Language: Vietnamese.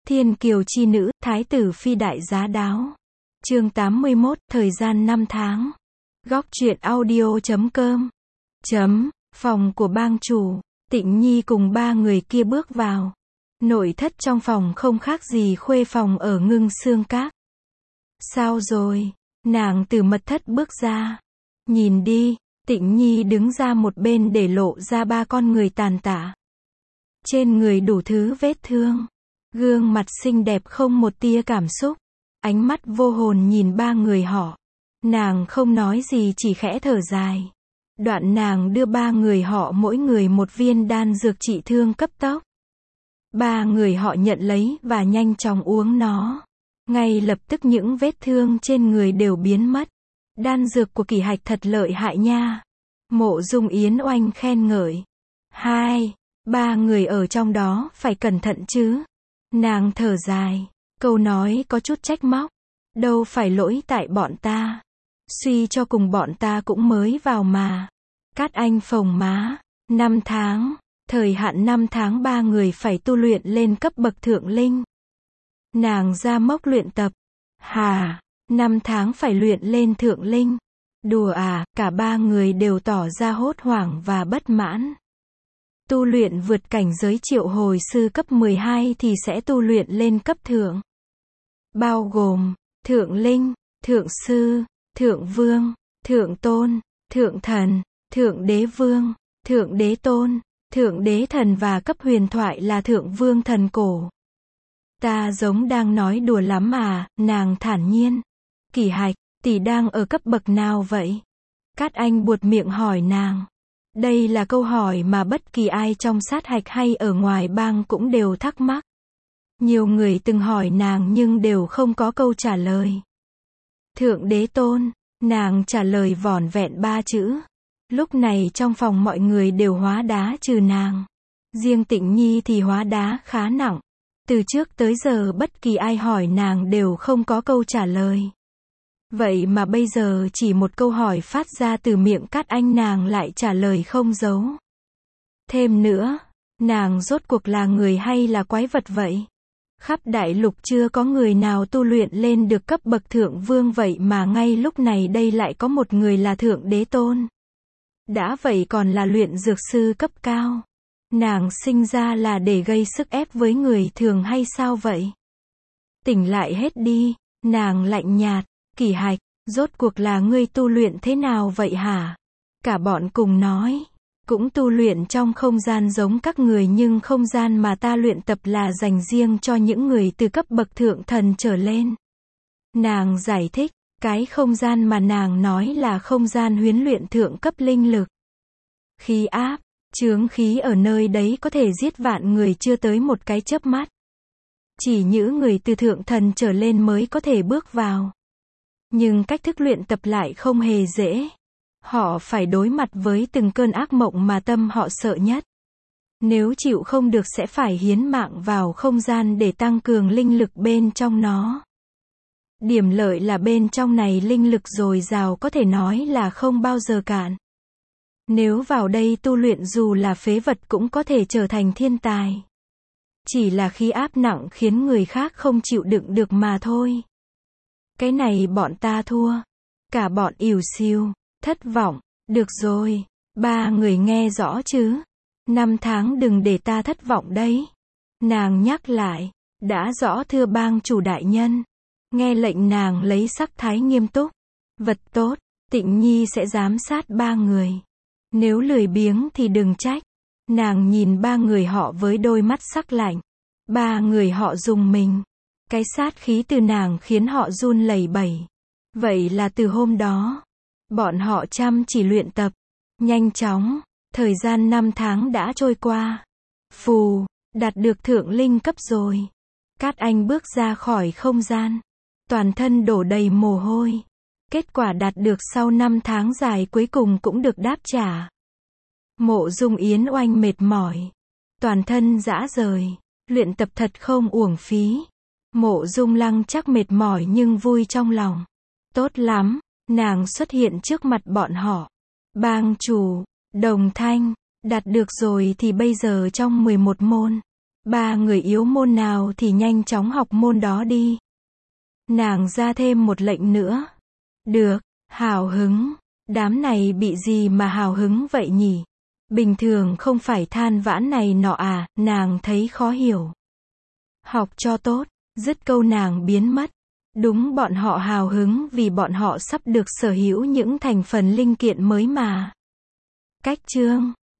Thiên kiều chi nữ, thái tử phi đại giá đáo. Chương 81, thời gian 5 tháng. Góc truyện audio.com. Phòng của bang chủ, Tịnh Nhi cùng ba người kia bước vào. Nội thất trong phòng không khác gì khuê phòng ở Ngưng Xương Các. Sao rồi? Nàng từ mật thất bước ra. Nhìn đi, Tịnh Nhi đứng ra một bên để lộ ra ba con người tàn tạ. Trên người đủ thứ vết thương. Gương mặt xinh đẹp không một tia cảm xúc. Ánh mắt vô hồn nhìn ba người họ. Nàng không nói gì chỉ khẽ thở dài. Đoạn nàng đưa ba người họ mỗi người một viên đan dược trị thương cấp tốc. Ba người họ nhận lấy và nhanh chóng uống nó. Ngay lập tức những vết thương trên người đều biến mất. Đan dược của Kỳ Hạch thật lợi hại nha. Mộ Dung Yến oanh khen ngợi. Ba người ở trong đó phải cẩn thận chứ. Nàng thở dài. Câu nói có chút trách móc. Đâu phải lỗi tại bọn ta. Suy cho cùng bọn ta cũng mới vào mà. Cát Anh phồng má. 5 tháng. Thời hạn 5 tháng ba người phải tu luyện lên cấp bậc thượng linh. Nàng ra mốc luyện tập. 5 tháng phải luyện lên thượng linh. Đùa à, cả ba người đều tỏ ra hốt hoảng và bất mãn. Tu luyện vượt cảnh giới triệu hồi sư cấp 12 thì sẽ tu luyện lên cấp thượng. Bao gồm, thượng linh, thượng sư, thượng vương, thượng tôn, thượng thần, thượng đế vương, thượng đế tôn, thượng đế thần và cấp huyền thoại là thượng vương thần cổ. Ta giống đang nói đùa lắm à, nàng thản nhiên. Kỳ Hạch, tỷ đang ở cấp bậc nào vậy? Cát Anh buột miệng hỏi nàng. Đây là câu hỏi mà bất kỳ ai trong sát hạch hay ở ngoài bang cũng đều thắc mắc. Nhiều người từng hỏi nàng nhưng đều không có câu trả lời. Thượng đế tôn, nàng trả lời vỏn vẹn 3 chữ. Lúc này trong phòng mọi người đều hóa đá trừ nàng. Riêng Tịnh Nhi thì hóa đá khá nặng. Từ trước tới giờ bất kỳ ai hỏi nàng đều không có câu trả lời. Vậy mà bây giờ chỉ một câu hỏi phát ra từ miệng Cát Anh nàng lại trả lời không giấu. Thêm nữa, nàng rốt cuộc là người hay là quái vật vậy? Khắp đại lục chưa có người nào tu luyện lên được cấp bậc thượng vương vậy mà ngay lúc này đây lại có một người là thượng đế tôn. Đã vậy còn là luyện dược sư cấp cao. Nàng sinh ra là để gây sức ép với người thường hay sao vậy? Tỉnh lại hết đi, nàng lạnh nhạt. Kỳ Hạch, rốt cuộc là ngươi tu luyện thế nào vậy hả? Cả bọn cùng nói. Cũng tu luyện trong không gian giống các người nhưng không gian mà ta luyện tập là dành riêng cho những người từ cấp bậc thượng thần trở lên. Nàng giải thích, cái không gian mà nàng nói là không gian huyễn luyện thượng cấp linh lực. Khí áp, chướng khí ở nơi đấy có thể giết vạn người chưa tới một cái chớp mắt. Chỉ những người từ thượng thần trở lên mới có thể bước vào. Nhưng cách thức luyện tập lại không hề dễ. Họ phải đối mặt với từng cơn ác mộng mà tâm họ sợ nhất. Nếu chịu không được sẽ phải hiến mạng vào không gian để tăng cường linh lực bên trong nó. Điểm lợi là bên trong này linh lực dồi dào có thể nói là không bao giờ cạn. Nếu vào đây tu luyện dù là phế vật cũng có thể trở thành thiên tài. Chỉ là khí áp nặng khiến người khác không chịu đựng được mà thôi. Cái này bọn ta thua. Cả bọn ỉu xìu, thất vọng. Được rồi, ba người nghe rõ chứ. 5 tháng đừng để ta thất vọng đấy. Nàng nhắc lại. Đã rõ thưa bang chủ đại nhân. Nghe lệnh nàng lấy sắc thái nghiêm túc. Vật tốt, Tịnh Nhi sẽ giám sát ba người. Nếu lười biếng thì đừng trách. Nàng nhìn ba người họ với đôi mắt sắc lạnh. Ba người họ rùng mình. Cái sát khí từ nàng khiến họ run lẩy bẩy. Vậy là từ hôm đó, bọn họ chăm chỉ luyện tập. Nhanh chóng, thời gian 5 tháng đã trôi qua. Phù, đạt được thượng linh cấp rồi. Cát Anh bước ra khỏi không gian. Toàn thân đổ đầy mồ hôi. Kết quả đạt được sau 5 tháng dài cuối cùng cũng được đáp trả. Mộ Dung Yến oanh mệt mỏi. Toàn thân rã rời. Luyện tập thật không uổng phí. Mộ Dung Lăng chắc mệt mỏi nhưng vui trong lòng. Tốt lắm, nàng xuất hiện trước mặt bọn họ. Bang chủ, Đồng Thanh, đạt được rồi thì bây giờ trong 11 môn. Ba người yếu môn nào thì nhanh chóng học môn đó đi. Nàng ra thêm một lệnh nữa. Được, hào hứng. Đám này bị gì mà hào hứng vậy nhỉ? Bình thường không phải than vãn này nọ à, nàng thấy khó hiểu. Học cho tốt, dứt câu nàng biến mất. Đúng, bọn họ hào hứng vì bọn họ sắp được sở hữu những thành phần linh kiện mới mà. Cách chương